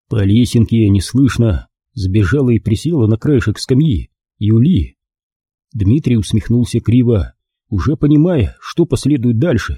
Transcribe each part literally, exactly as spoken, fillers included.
По лесенке неслышно сбежала и присела на краешек скамьи Юли. Дмитрий усмехнулся криво, уже понимая, что последует дальше.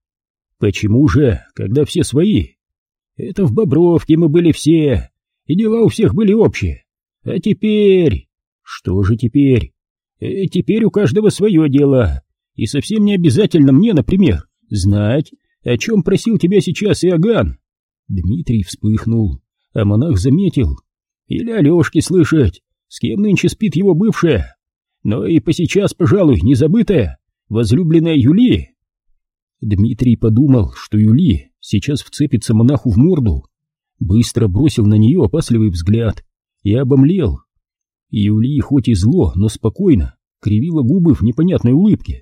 Почему же, когда все свои? Это в Бобровке мы были все, и дела у всех были общие. А теперь... Что же теперь? Э, теперь у каждого свое дело, и совсем не обязательно мне, например, знать, о чем просил тебя сейчас Иоганн. Дмитрий вспыхнул, а монах заметил. Или Алешке слышать, с кем нынче спит его бывшая, но и посейчас, пожалуй, не забытая, возлюбленная Юли. Дмитрий подумал, что Юли сейчас вцепится монаху в морду, быстро бросил на нее опасливый взгляд и обомлел. Юли хоть и зло, но спокойно кривила губы в непонятной улыбке.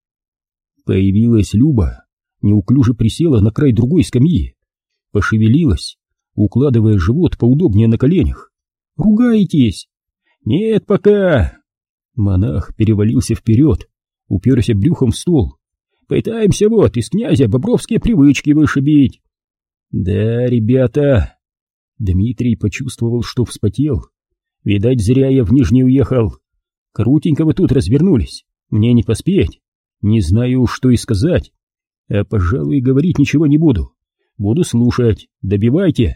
Появилась Люба, неуклюже присела на край другой скамьи, пошевелилась, укладывая живот поудобнее на коленях. «Ругаетесь?» «Нет пока!» Монах перевалился вперед, уперся брюхом в стол. «Пытаемся вот из князя бобровские привычки вышибить!» «Да, ребята!» Дмитрий почувствовал, что вспотел. «Видать, зря я в Нижний уехал. Крутенько вы тут развернулись, мне не поспеть. Не знаю, что и сказать. А, пожалуй, говорить ничего не буду. Буду слушать. Добивайте!»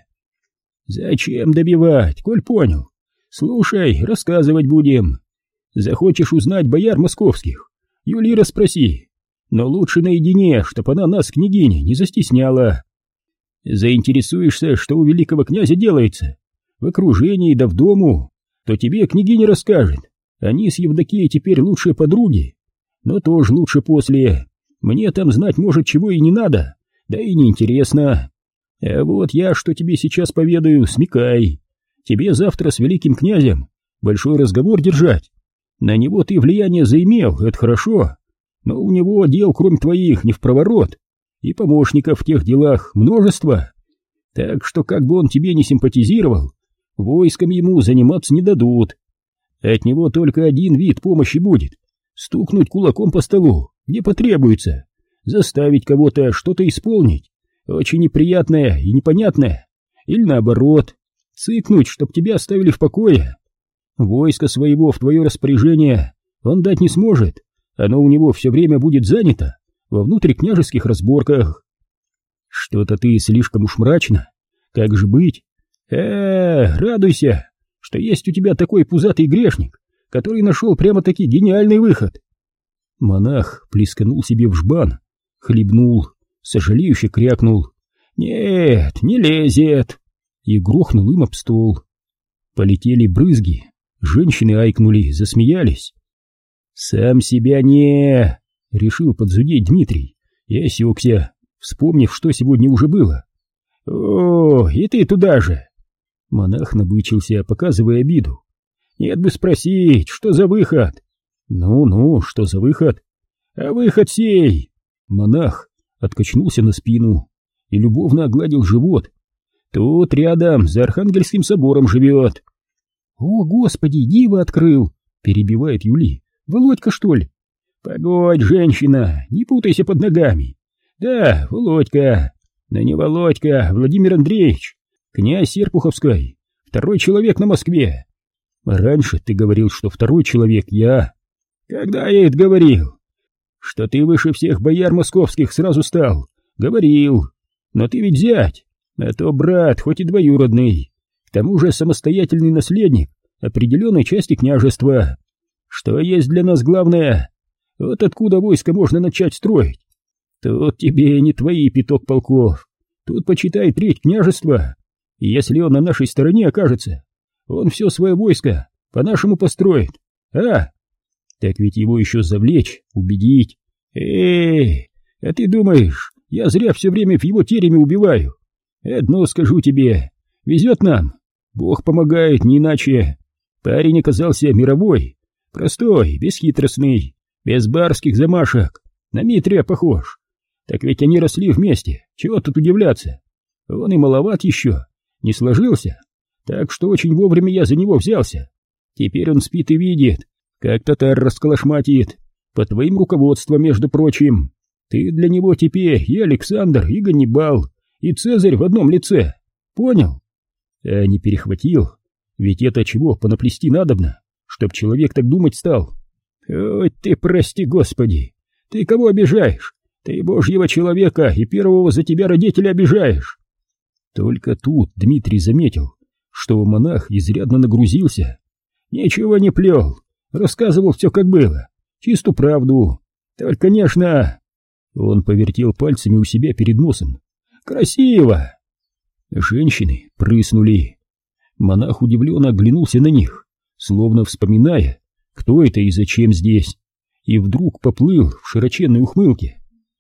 «Зачем добивать, коль понял? Слушай, рассказывать будем. Захочешь узнать бояр московских, Юли расспроси, но лучше наедине, чтоб она нас, княгиня, не застесняла. Заинтересуешься, что у великого князя делается, в окружении да в дому, то тебе княгиня расскажет. Они с Евдокией теперь лучшие подруги, но тоже лучше после. Мне там знать, может, чего и не надо, да и неинтересно. А вот я, что тебе сейчас поведаю, смекай. Тебе завтра с великим князем большой разговор держать. На него ты влияние заимел, это хорошо, но у него дел, кроме твоих, не впроворот, и помощников в тех делах множество. Так что, как бы он тебе не симпатизировал, войском ему заниматься не дадут. От него только один вид помощи будет — стукнуть кулаком по столу, где потребуется, заставить кого-то что-то исполнить, очень неприятное и непонятное, или наоборот, цыкнуть, чтоб тебя оставили в покое. Войско своего в твое распоряжение он дать не сможет, оно у него все время будет занято во внутрикняжеских разборках. Что-то ты слишком уж мрачно. Как же быть? Э, радуйся, что есть у тебя такой пузатый грешник, который нашел прямо-таки гениальный выход. Монах плесканул себе в жбан, хлебнул, сожалеюще крякнул. Нет, не лезет. И грохнул им об стол. Полетели брызги. Женщины айкнули, засмеялись. «Сам себя не...» — решил подзудеть Дмитрий и осекся, вспомнив, что сегодня уже было. «О, и ты туда же!» Монах набычился, показывая обиду. «Нет бы спросить, что за выход?» «Ну-ну, что за выход?» «А выход сей!» Монах откачнулся на спину и любовно огладил живот. «Тут рядом, за Архангельским собором живет». «О, Господи, диво открыл!» — перебивает Юли. «Володька, что ли?» «Погодь, женщина, не путайся под ногами. Да, Володька, но не Володька, Владимир Андреевич, князь Серпуховской, второй человек на Москве. Раньше ты говорил, что второй человек я. Когда я это говорил? Что ты выше всех бояр московских сразу стал. Говорил. Но ты ведь зять, а то брат, хоть и двоюродный. К тому же самостоятельный наследник определенной части княжества. Что есть для нас главное? Вот откуда войско можно начать строить? Тут тебе не твои пяток полков. Тут, почитай, треть княжества. И если он на нашей стороне окажется, он все свое войско по-нашему построит. А? Так ведь его еще завлечь, убедить. Эй, а ты думаешь, я зря все время в его тереме убиваю? Одно скажу тебе, везет нам. Бог помогает, не иначе. Парень оказался мировой, простой, бесхитростный, без барских замашек, на Митрия похож. Так ведь они росли вместе, чего тут удивляться? Он и маловат еще, не сложился, так что очень вовремя я за него взялся. Теперь он спит и видит, как татар расколошматит, под твоим руководством, между прочим. Ты для него теперь и Александр, и Ганнибал, и Цезарь в одном лице, понял? А не перехватил? Ведь это чего понаплести надобно, чтоб человек так думать стал. Ой, ты прости, Господи! Ты кого обижаешь? Ты Божьего человека и первого за тебя родителя обижаешь. Только тут Дмитрий заметил, что монах изрядно нагрузился. Ничего не плел, рассказывал все как было, чистую правду. Только, конечно... Он повертел пальцами у себя перед носом. Красиво! Женщины прыснули. Монах удивленно оглянулся на них, словно вспоминая, кто это и зачем здесь, и вдруг поплыл в широченной ухмылке.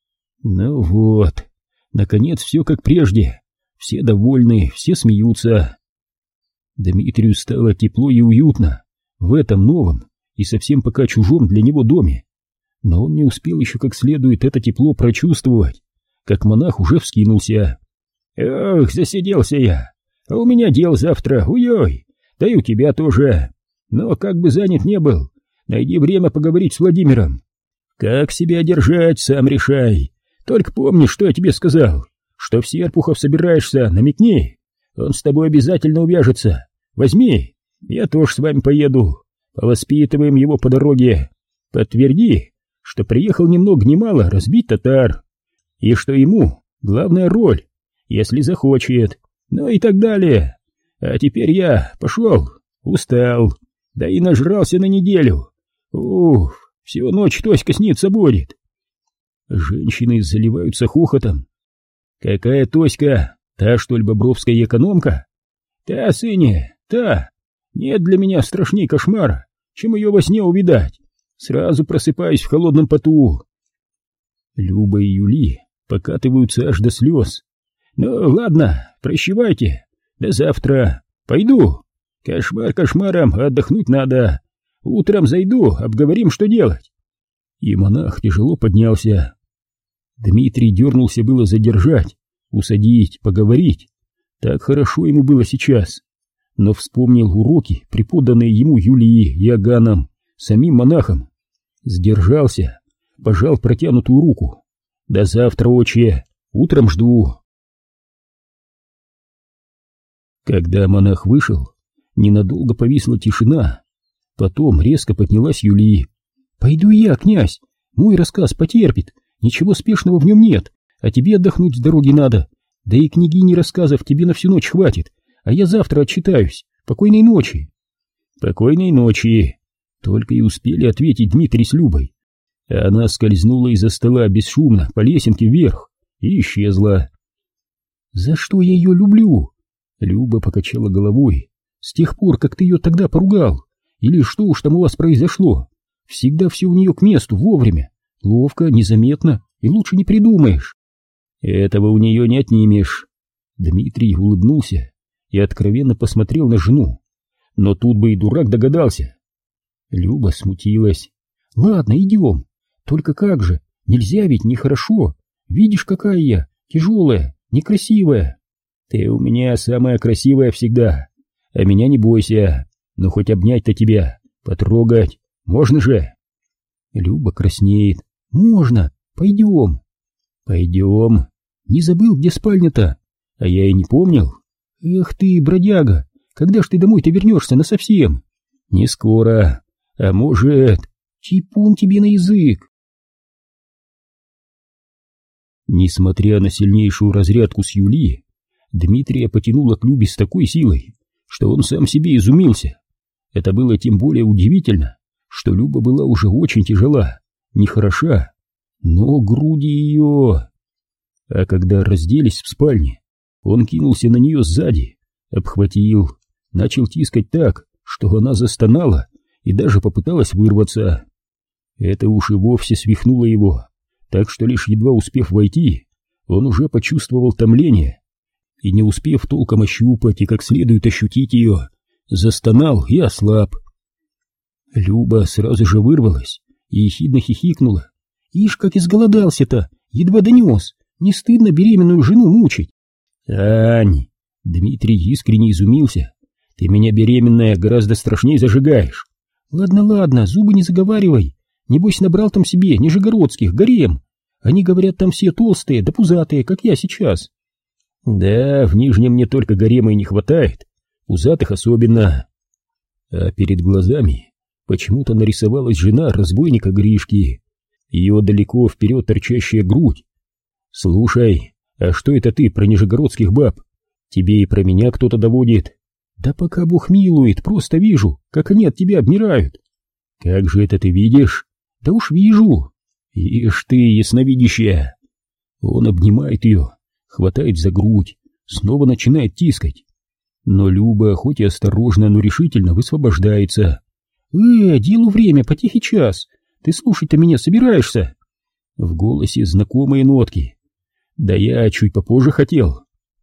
Ну вот, наконец все как прежде, все довольны, все смеются. Дмитрию стало тепло и уютно в этом новом и совсем пока чужом для него доме, но он не успел еще как следует это тепло прочувствовать, как монах уже вскинулся. «Ох, засиделся я, а у меня дел завтра, ой-ой, да и у тебя тоже. Но как бы занят не был, найди время поговорить с Владимиром. Как себя держать, сам решай. Только помни, что я тебе сказал, что в Серпухов собираешься, намекни. Он с тобой обязательно увяжется. Возьми, я тоже с вами поеду. Повоспитываем его по дороге. Подтверди, что приехал ни много ни мало разбить татар. И что ему главная роль, если захочет. Ну и так далее. А теперь я пошел, устал, да и нажрался на неделю. Уф, всю ночь Тоська снится будет. Женщины заливаются хохотом. Какая Тоська? Та, что ли, бобровская экономка? Та, сыне, та. Нет для меня страшней кошмара, чем ее во сне увидать. Сразу просыпаюсь в холодном поту. Люба и Юли покатываются аж до слез. Ну, ладно, прощавайте. До завтра. Пойду. Кошмар кошмаром, отдохнуть надо. Утром зайду, обговорим, что делать. И монах тяжело поднялся. Дмитрий дернулся было задержать, усадить, поговорить. Так хорошо ему было сейчас. Но вспомнил уроки, преподанные ему Юлией и Аганом, самим монахом. Сдержался, пожал протянутую руку. До завтра, отче, утром жду. Когда монах вышел, ненадолго повисла тишина. Потом резко поднялась Юлия. «Пойду я, князь, мой рассказ потерпит, ничего спешного в нем нет, а тебе отдохнуть с дороги надо, да и княгини рассказов тебе на всю ночь хватит, а я завтра отчитаюсь. Покойной ночи!» «Покойной ночи!» Только и успели ответить Дмитрий с Любой. А она скользнула из-за стола бесшумно по лесенке вверх и исчезла. «За что я ее люблю?» Люба покачала головой. «С тех пор, как ты ее тогда поругал, или что уж там у вас произошло, всегда все у нее к месту, вовремя, ловко, незаметно, и лучше не придумаешь». «Этого у нее не отнимешь». Дмитрий улыбнулся и откровенно посмотрел на жену. Но тут бы и дурак догадался. Люба смутилась. «Ладно, идем. Только как же, нельзя ведь, нехорошо. Видишь, какая я, тяжелая, некрасивая». «Ты у меня самая красивая всегда, а меня не бойся, но хоть обнять-то тебя, потрогать, можно же?» Люба краснеет. «Можно, пойдем». «Пойдем. Не забыл, где спальня-то? А я и не помнил». «Эх ты, бродяга, когда ж ты домой-то вернешься насовсем?» «Не скоро, а может...» «Чипун тебе на язык!» Несмотря на сильнейшую разрядку с Юли, Дмитрия потянуло к Любе с такой силой, что он сам себе изумился. Это было тем более удивительно, что Люба была уже очень тяжела, нехороша, но груди ее... А когда разделись в спальне, он кинулся на нее сзади, обхватил, начал тискать так, что она застонала и даже попыталась вырваться. Это уж и вовсе свихнуло его, так что лишь едва успев войти, он уже почувствовал томление, и не успев толком ощупать и как следует ощутить ее, застонал и ослаб. Люба сразу же вырвалась и ехидно хихикнула. «Ишь, как изголодался-то, едва донес, не стыдно беременную жену мучить?» «Ань!» — Дмитрий искренне изумился. «Ты меня, беременная, гораздо страшнее зажигаешь». «Ладно, ладно, зубы не заговаривай, небось набрал там себе нижегородских, гарем. Они, говорят, там все толстые да пузатые, как я сейчас». «Да, в Нижнем мне только гарема и не хватает. пузатых особенно. А перед глазами почему-то нарисовалась жена разбойника Гришки, ее далеко вперед торчащая грудь. Слушай, а что это ты про нижегородских баб? Тебе и про меня кто-то доводит? Да пока Бог милует, просто вижу, как они от тебя обмирают. Как же это ты видишь? Да уж вижу. Ишь ты, ясновидящая. Он обнимает ее, хватает за грудь, снова начинает тискать. Но Люба, хоть и осторожно, но решительно высвобождается. «Э, делу время, потихий час. Ты слушать-то меня собираешься?» В голосе знакомые нотки. «Да я чуть попозже хотел».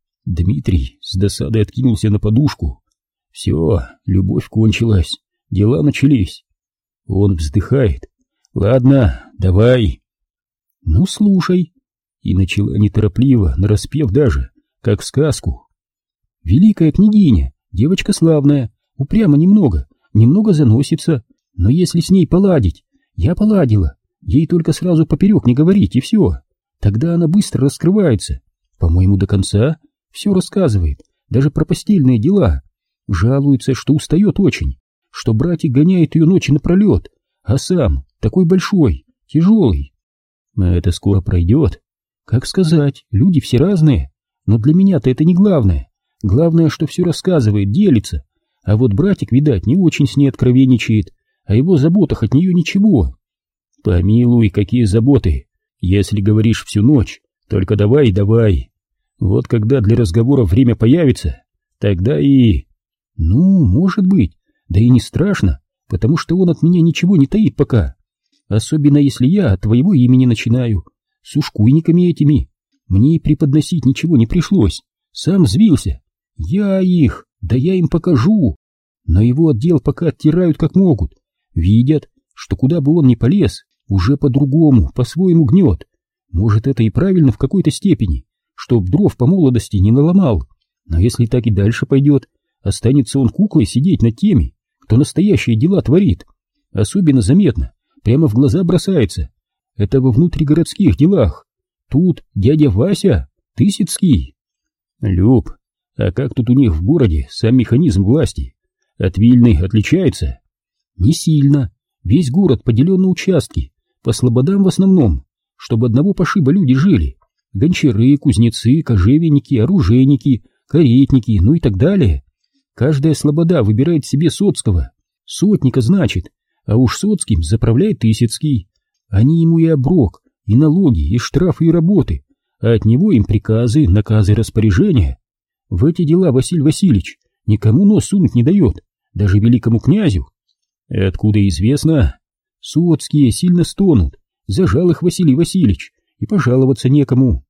Дмитрий с досадой откинулся на подушку. Все, любовь кончилась, дела начались. Он вздыхает. «Ладно, давай». «Ну, слушай». И начала неторопливо, нараспев даже, как сказку. «Великая княгиня, девочка славная, упрямо немного, немного заносится, но если с ней поладить, я поладила, ей только сразу поперек не говорить, и все. Тогда она быстро раскрывается, по-моему, до конца, все рассказывает, даже про постельные дела. Жалуется, что устает очень, что братик гоняет ее ночи напролет, а сам такой большой, тяжелый. Это скоро пройдет. Как сказать, люди все разные, но для меня-то это не главное. Главное, что все рассказывает, делится, а вот братик, видать, не очень с ней откровенничает, о его заботах от нее ничего. Помилуй, какие заботы, если говоришь всю ночь, только давай и давай. Вот когда для разговора время появится, тогда и... Ну, может быть, да и не страшно, потому что он от меня ничего не таит пока. Особенно если я от твоего имени начинаю, с ушкуйниками этими. Мне и преподносить ничего не пришлось, сам взвился. Я их, да я им покажу. Но его отдел пока оттирают как могут. Видят, что куда бы он ни полез, уже по-другому, по-своему гнет. Может, это и правильно в какой-то степени, чтоб дров по молодости не наломал. Но если так и дальше пойдет, останется он куклой сидеть над теми, кто настоящие дела творит. Особенно заметно, прямо в глаза бросается. Это во внутригородских делах. Тут дядя Вася, Тысяцкий. Люб, а как тут у них в городе сам механизм власти? От Вильны отличается? Не сильно. Весь город поделен на участки, по слободам в основном, чтобы одного пошиба люди жили. Гончары, кузнецы, кожевенники, оружейники, каретники, ну и так далее. Каждая слобода выбирает себе соцкого. Сотника, значит, а уж соцким заправляет Тысяцкий. Они ему и оброк, и налоги, и штрафы, и работы, а от него им приказы, наказы, распоряжения. В эти дела Василий Васильевич никому нос сунуть не дает, даже великому князю. Откуда известно? Соцкие сильно стонут, зажал их Василий Васильевич, и пожаловаться некому.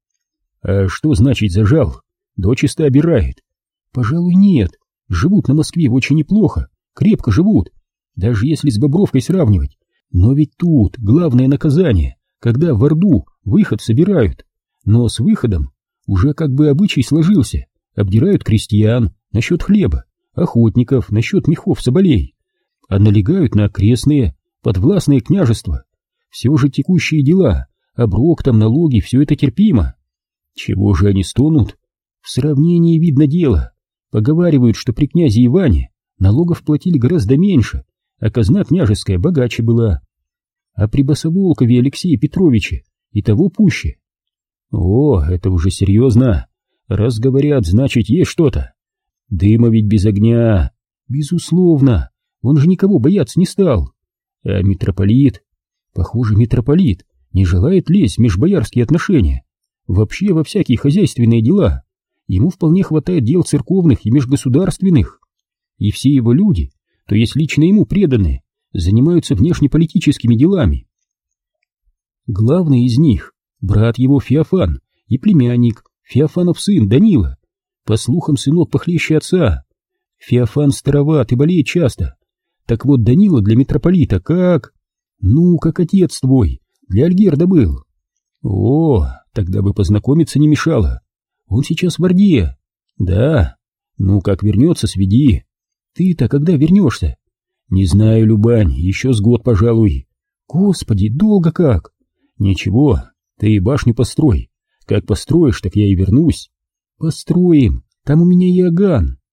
А что значит зажал? Дочисто обирает? Пожалуй, нет. Живут на Москве очень неплохо, крепко живут, даже если с Бобровкой сравнивать. Но ведь тут главное наказание, когда в Орду выход собирают. Но с выходом уже как бы обычай сложился. Обдирают крестьян насчет хлеба, охотников насчет мехов соболей, а налегают на окрестные, подвластные княжества. Все же текущие дела, оброк там, налоги, все это терпимо. Чего же они стонут? В сравнении видно дело. Поговаривают, что при князе Иване налогов платили гораздо меньше, а казна княжеская богаче была. А при Басоволкове Алексее Петровиче и того пуще. О, это уже серьезно. Раз говорят, значит, есть что-то. Дыма ведь без огня. Безусловно, он же никого бояться не стал. А митрополит? Похоже, митрополит не желает лезть в межбоярские отношения. Вообще во всякие хозяйственные дела. Ему вполне хватает дел церковных и межгосударственных. И все его люди, то есть лично ему преданные, занимаются внешнеполитическими делами. Главный из них — брат его Феофан и племянник, Феофанов сын Данила, по слухам сынок похлеще отца. Феофан староват и болеет часто. Так вот, Данила для митрополита как... Ну, как отец твой, для Альгерда был. О, тогда бы познакомиться не мешало. Он сейчас в Орде. Да, ну как вернется, сведи. Ты-то когда вернешься? Не знаю, Любань, еще с год, пожалуй. Господи, долго как? Ничего, ты башню построй. Как построишь, так я и вернусь. Построим, там у меня Иоганн.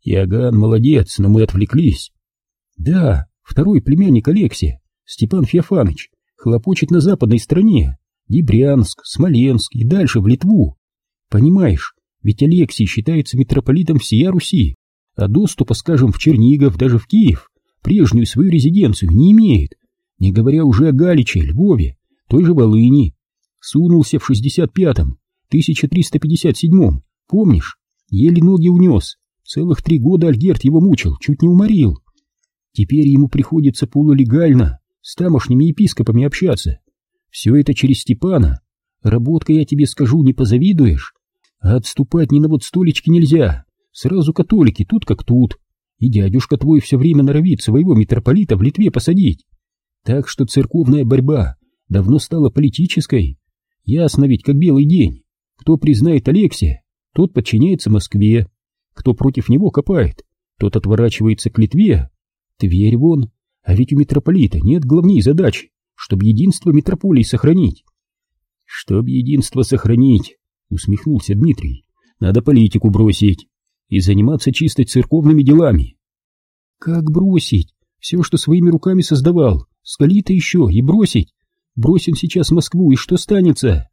Иоганн молодец, но мы отвлеклись. Да, второй племянник Алексия, Степан Феофаныч, хлопочет на западной стороне, Дебрянск, Смоленск и дальше в Литву. Понимаешь, ведь Алексий считается митрополитом всея Руси, а доступа, скажем, в Чернигов, даже в Киев, прежнюю свою резиденцию не имеет, не говоря уже о Галиче, Львове, той же Волыни. Сунулся в шестьдесят пятом, тысяча триста пятьдесят седьмом, помнишь, еле ноги унес, целых три года Альгерт его мучил, чуть не уморил. Теперь ему приходится полулегально с тамошними епископами общаться. Все это через Степана. Работка, я тебе скажу, не позавидуешь. А отступать ни на вот столечки нельзя. Сразу католики, тут как тут. И дядюшка твой все время норовит своего митрополита в Литве посадить. Так что церковная борьба давно стала политической. Ясно ведь, как белый день. Кто признает Алексия, тот подчиняется Москве. Кто против него копает, тот отворачивается к Литве. Тверь вон, а ведь у митрополита нет главной задачи, чтобы единство митрополий сохранить. Чтоб единство сохранить, усмехнулся Дмитрий, надо политику бросить и заниматься чисто церковными делами. Как бросить? Все, что своими руками создавал, скали-то еще и бросить. Бросим сейчас Москву, и что станется?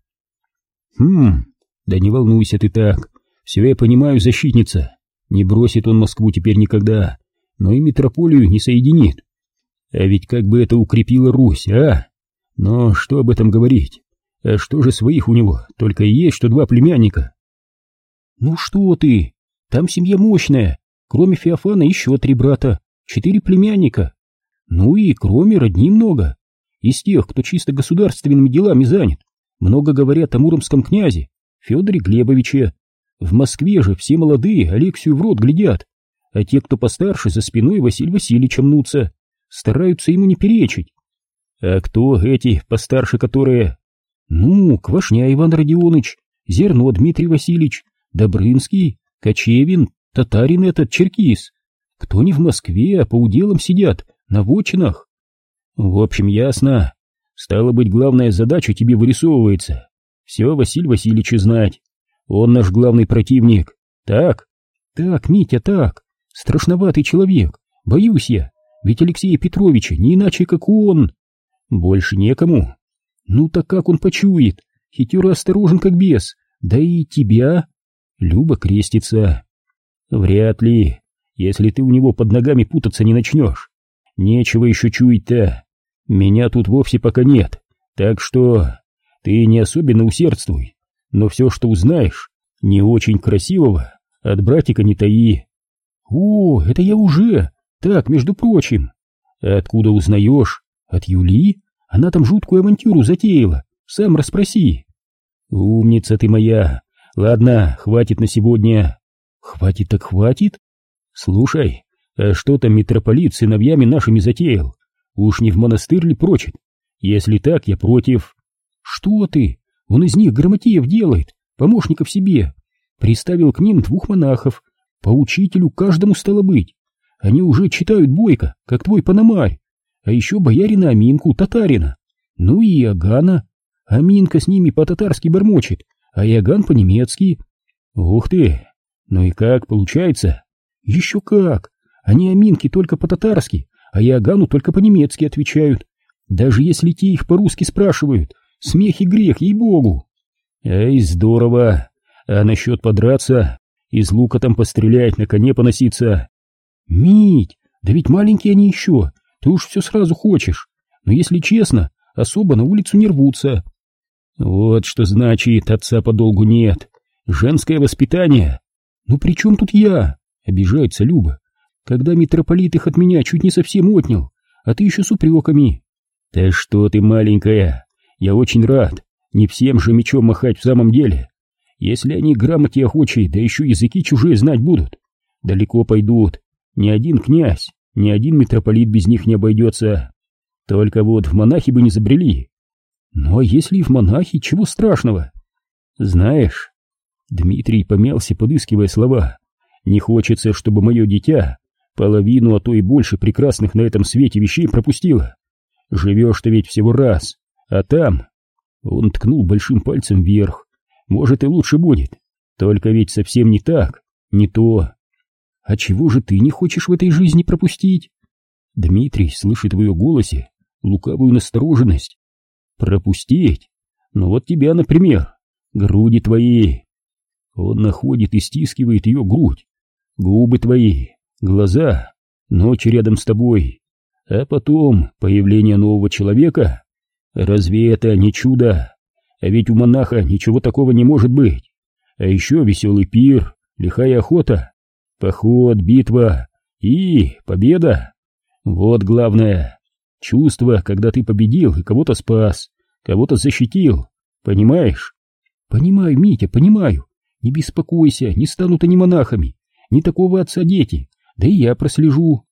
Хм, да не волнуйся ты так, все я понимаю, защитница. Не бросит он Москву теперь никогда, но и митрополию не соединит. А ведь как бы это укрепило Русь, а? Но что об этом говорить? А что же своих у него, только и есть, что два племянника? Ну что ты, там семья мощная, кроме Феофана еще три брата, четыре племянника. Ну и кроме родни много. Из тех, кто чисто государственными делами занят, много говорят о муромском князе Федоре Глебовиче. В Москве же все молодые Алексию в рот глядят, а те, кто постарше, за спиной Василия Васильевича мнутся, стараются ему не перечить. А кто эти постарше, которые? Ну, Квашня Иван Родионыч, Зерно Дмитрий Васильевич, Добрынский, Кочевин, татарин этот, черкис. Кто не в Москве, а по уделам сидят, на вотчинах. В общем, ясно. Стало быть, главная задача тебе вырисовывается. Все Василь Васильевичу знать. Он наш главный противник. Так? Так, Митя, так. Страшноватый человек. Боюсь я. Ведь Алексея Петровича не иначе, как он. Больше некому. Ну так как он почует? Хитер и осторожен, как бес. Да и тебя. Люба крестится. Вряд ли, если ты у него под ногами путаться не начнешь. Нечего еще чуять-то. Меня тут вовсе пока нет. Так что ты не особенно усердствуй. Но все, что узнаешь, не очень красивого, от братика не таи. О, это я уже. Так, между прочим. Откуда узнаешь? От Юли? Она там жуткую авантюру затеяла. Сам расспроси. Умница ты моя. Ладно, хватит на сегодня. Хватит так хватит? Слушай, а что там митрополит с сыновьями нашими затеял? Уж не в монастырь ли прочит? Если так, я против. Что ты? Он из них грамотеев делает, помощников себе. Приставил к ним двух монахов, по учителю каждому стало быть. Они уже читают бойко, как твой Пономарь. А еще боярина Аминку, татарина. Ну и Иоганна. Аминка с ними по-татарски бормочет, а Иоганн по-немецки. Ух ты! Ну и как получается? Еще как! Они Аминке только по-татарски, а Иоганну только по-немецки отвечают. Даже если те их по-русски спрашивают, смех и грех, ей-богу. Эй, здорово. А насчет подраться, из лука там пострелять, на коне поноситься? Мить, да ведь маленькие они еще, ты уж все сразу хочешь. Но если честно, особо на улицу не рвутся. Вот что значит, отца подолгу нет. Женское воспитание. Ну при чем тут я? Обижается Люба. Когда митрополит их от меня чуть не совсем отнял, а ты еще с упреками. Да что ты, маленькая, я очень рад. Не всем же мечом махать в самом деле. Если они грамоте охочие, да еще языки чужие знать будут, далеко пойдут. Ни один князь, ни один митрополит без них не обойдется. Только вот в монахи бы не забрели. Ну а если и в монахи, чего страшного? Знаешь, Дмитрий помялся, подыскивая слова. Не хочется, чтобы мое дитя половину, а то и больше прекрасных на этом свете вещей пропустило. Живешь-то ведь всего раз, а там... Он ткнул большим пальцем вверх. Может, и лучше будет. Только ведь совсем не так, не то. А чего же ты не хочешь в этой жизни пропустить? Дмитрий слышит в ее голосе лукавую настороженность. Пропустить? Ну вот тебя, например, груди твои. Он находит и стискивает ее грудь, губы твои, глаза, ночь рядом с тобой, а потом появление нового человека. Разве это не чудо? А ведь у монаха ничего такого не может быть. А еще веселый пир, лихая охота, поход, битва и победа. Вот главное. Чувство, когда ты победил и кого-то спас, кого-то защитил. Понимаешь? Понимаю, Митя, понимаю. Не беспокойся, не станут они монахами. Не такого отца дети. Да и я прослежу.